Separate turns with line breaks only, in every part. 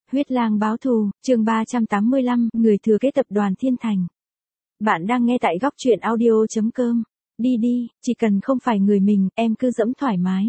Huyết Lang báo thù, chương 385, người thừa kế tập đoàn Thiên Thành. Bạn đang nghe tại góc truyện audio.com. Đi đi, chỉ cần không phải người mình, em cứ dẫm thoải mái.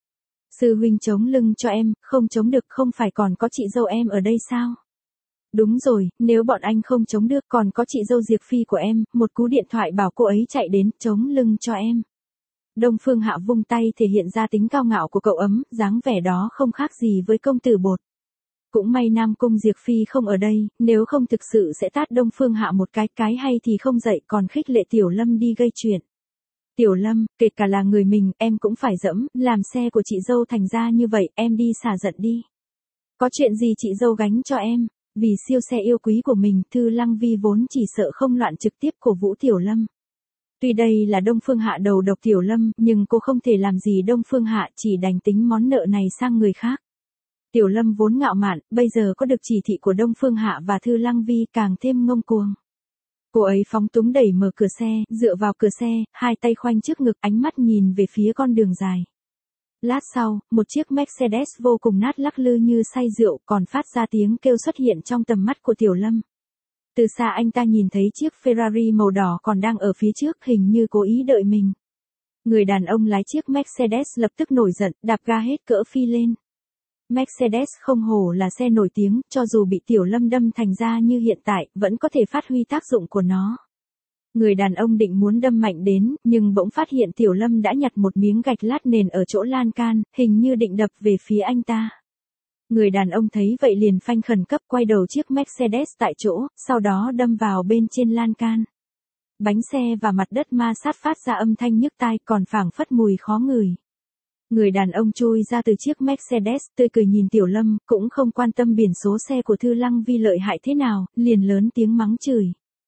Sư huynh chống lưng cho em, không chống được không phải còn có chị dâu em ở đây sao? Đúng rồi, nếu bọn anh không chống được còn có chị dâu Diệp Phi của em, một cú điện thoại bảo cô ấy chạy đến chống lưng cho em. Đông Phương Hạ vung tay thể hiện ra tính cao ngạo của cậu ấm, dáng vẻ đó không khác gì với công tử bột. Cũng may Nam Cung Diệp Phi không ở đây, nếu không thực sự sẽ tát Đông Phương Hạ một cái hay thì không dậy còn khích lệ Tiểu Lâm đi gây chuyện. Tiểu Lâm, kể cả là người mình, em cũng phải dẫm, làm xe của chị dâu thành ra như vậy, em đi xả giận đi. Có chuyện gì chị dâu gánh cho em, vì siêu xe yêu quý của mình, Thư Lăng Vi vốn chỉ sợ không loạn trực tiếp cổ vũ Tiểu Lâm. Tuy đây là Đông Phương Hạ đầu độc Tiểu Lâm, nhưng cô không thể làm gì Đông Phương Hạ, chỉ đành tính món nợ này sang người khác. Tiểu Lâm vốn ngạo mạn, bây giờ có được chỉ thị của Đông Phương Hạ và Thư Lăng Vi càng thêm ngông cuồng. Cô ấy phóng túng đẩy mở cửa xe, dựa vào cửa xe, hai tay khoanh trước ngực, ánh mắt nhìn về phía con đường dài. Lát sau, một chiếc Mercedes vô cùng nát lắc lư như say rượu, còn phát ra tiếng kêu xuất hiện trong tầm mắt của Tiểu Lâm. Từ xa anh ta nhìn thấy chiếc Ferrari màu đỏ còn đang ở phía trước, hình như cố ý đợi mình. Người đàn ông lái chiếc Mercedes lập tức nổi giận, đạp ga hết cỡ phi lên. Mercedes không hổ là xe nổi tiếng, cho dù bị Tiểu Lâm đâm thành ra như hiện tại, vẫn có thể phát huy tác dụng của nó. Người đàn ông định muốn đâm mạnh đến, nhưng bỗng phát hiện Tiểu Lâm đã nhặt một miếng gạch lát nền ở chỗ lan can, hình như định đập về phía anh ta. Người đàn ông thấy vậy liền phanh khẩn cấp quay đầu chiếc Mercedes tại chỗ, sau đó đâm vào bên trên lan can. Bánh xe và mặt đất ma sát phát ra âm thanh nhức tai, còn phảng phất mùi khó ngửi. Người đàn ông chui ra từ chiếc Mercedes, tươi cười nhìn Tiểu Lâm, cũng không quan tâm biển số xe của Thư Lăng Vi lợi hại thế nào, liền lớn tiếng mắng chửi.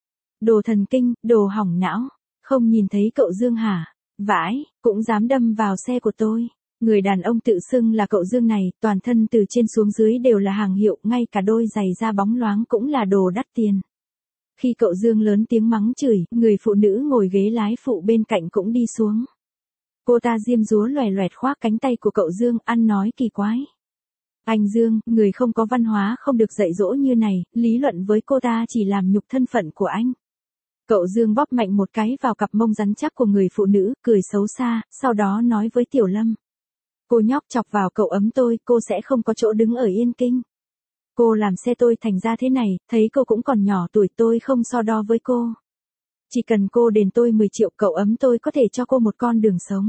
Đồ thần kinh, đồ hỏng não, không nhìn thấy cậu Dương hả? Vãi, cũng dám đâm vào xe của tôi. Người đàn ông tự xưng là cậu Dương này, toàn thân từ trên xuống dưới đều là hàng hiệu, ngay cả đôi giày da bóng loáng cũng là đồ đắt tiền. Khi cậu Dương lớn tiếng mắng chửi, người phụ nữ ngồi ghế lái phụ bên cạnh cũng đi xuống. Cô ta diêm dúa loè loẹt khoác cánh tay của cậu Dương, ăn nói kỳ quái. Anh Dương, người không có văn hóa không được dạy dỗ như này, lý luận với cô ta chỉ làm nhục thân phận của anh. Cậu Dương bóp mạnh một cái vào cặp mông rắn chắc của người phụ nữ, cười xấu xa, sau đó nói với Tiểu Lâm. Cô nhóc chọc vào cậu ấm tôi, cô sẽ không có chỗ đứng ở Yên Kinh. Cô làm xe tôi thành ra thế này, thấy cô cũng còn nhỏ tuổi, tôi không so đo với cô. Chỉ cần cô đền tôi 10 triệu, cậu ấm tôi có thể cho cô một con đường sống.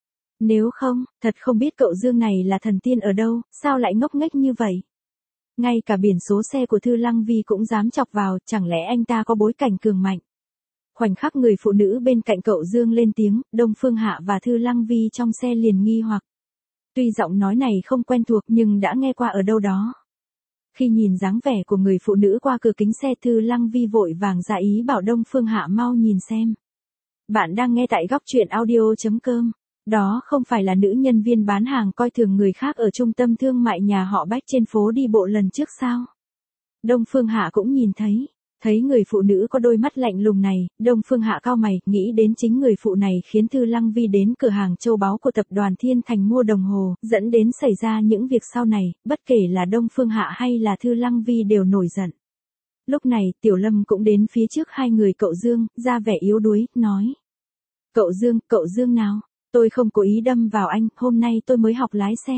Nếu không, thật không biết cậu Dương này là thần tiên ở đâu, sao lại ngốc nghếch như vậy. Ngay cả biển số xe của Thư Lăng Vi cũng dám chọc vào, chẳng lẽ anh ta có bối cảnh cường mạnh. Khoảnh khắc người phụ nữ bên cạnh cậu Dương lên tiếng, Đông Phương Hạ và Thư Lăng Vi trong xe liền nghi hoặc. Tuy giọng nói này không quen thuộc nhưng đã nghe qua ở đâu đó. Khi nhìn dáng vẻ của người phụ nữ qua cửa kính xe, Thư Lăng Vi vội vàng ra ý bảo Đông Phương Hạ mau nhìn xem. Bạn đang nghe tại góc truyện audio.com. Đó không phải là nữ nhân viên bán hàng coi thường người khác ở trung tâm thương mại nhà họ Bách trên phố đi bộ lần trước sao? Đông Phương Hạ cũng nhìn thấy. Thấy người phụ nữ có đôi mắt lạnh lùng này, Đông Phương Hạ cau mày, nghĩ đến chính người phụ này khiến Thư Lăng Vi đến cửa hàng châu báu của tập đoàn Thiên Thành mua đồng hồ, dẫn đến xảy ra những việc sau này, bất kể là Đông Phương Hạ hay là Thư Lăng Vi đều nổi giận. Lúc này, Tiểu Lâm cũng đến phía trước hai người cậu Dương, ra vẻ yếu đuối, nói. Cậu Dương nào? Tôi không cố ý đâm vào anh, hôm nay tôi mới học lái xe.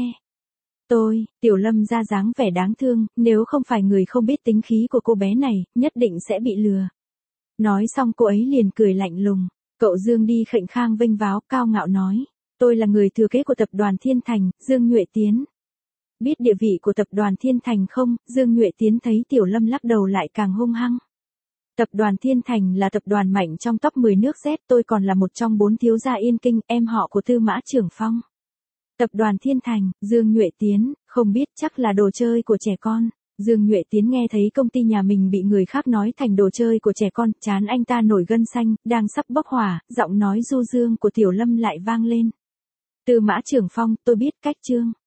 Tiểu Lâm ra dáng vẻ đáng thương, nếu không phải người không biết tính khí của cô bé này, nhất định sẽ bị lừa. Nói xong cô ấy liền cười lạnh lùng. Cậu Dương đi khệnh khang vênh váo, cao ngạo nói. Tôi là người thừa kế của tập đoàn Thiên Thành, Dương Nhuệ Tiến. Biết địa vị của tập đoàn Thiên Thành không? Dương Nhuệ Tiến thấy Tiểu Lâm lắc đầu lại càng hung hăng. Tập đoàn Thiên Thành là tập đoàn mạnh trong top 10 nước Z, tôi còn là một trong 4 thiếu gia Yên Kinh, em họ của Tư Mã Trưởng Phong. Tập đoàn Thiên Thành, Dương Nhuệ Tiến, không biết chắc là đồ chơi của trẻ con. Dương Nhuệ Tiến nghe thấy công ty nhà mình bị người khác nói thành đồ chơi của trẻ con, trán anh ta nổi gân xanh, đang sắp bốc hỏa, giọng nói du dương của Tiểu Lâm lại vang lên. Tư Mã Trưởng Phong, tôi biết cách Trương.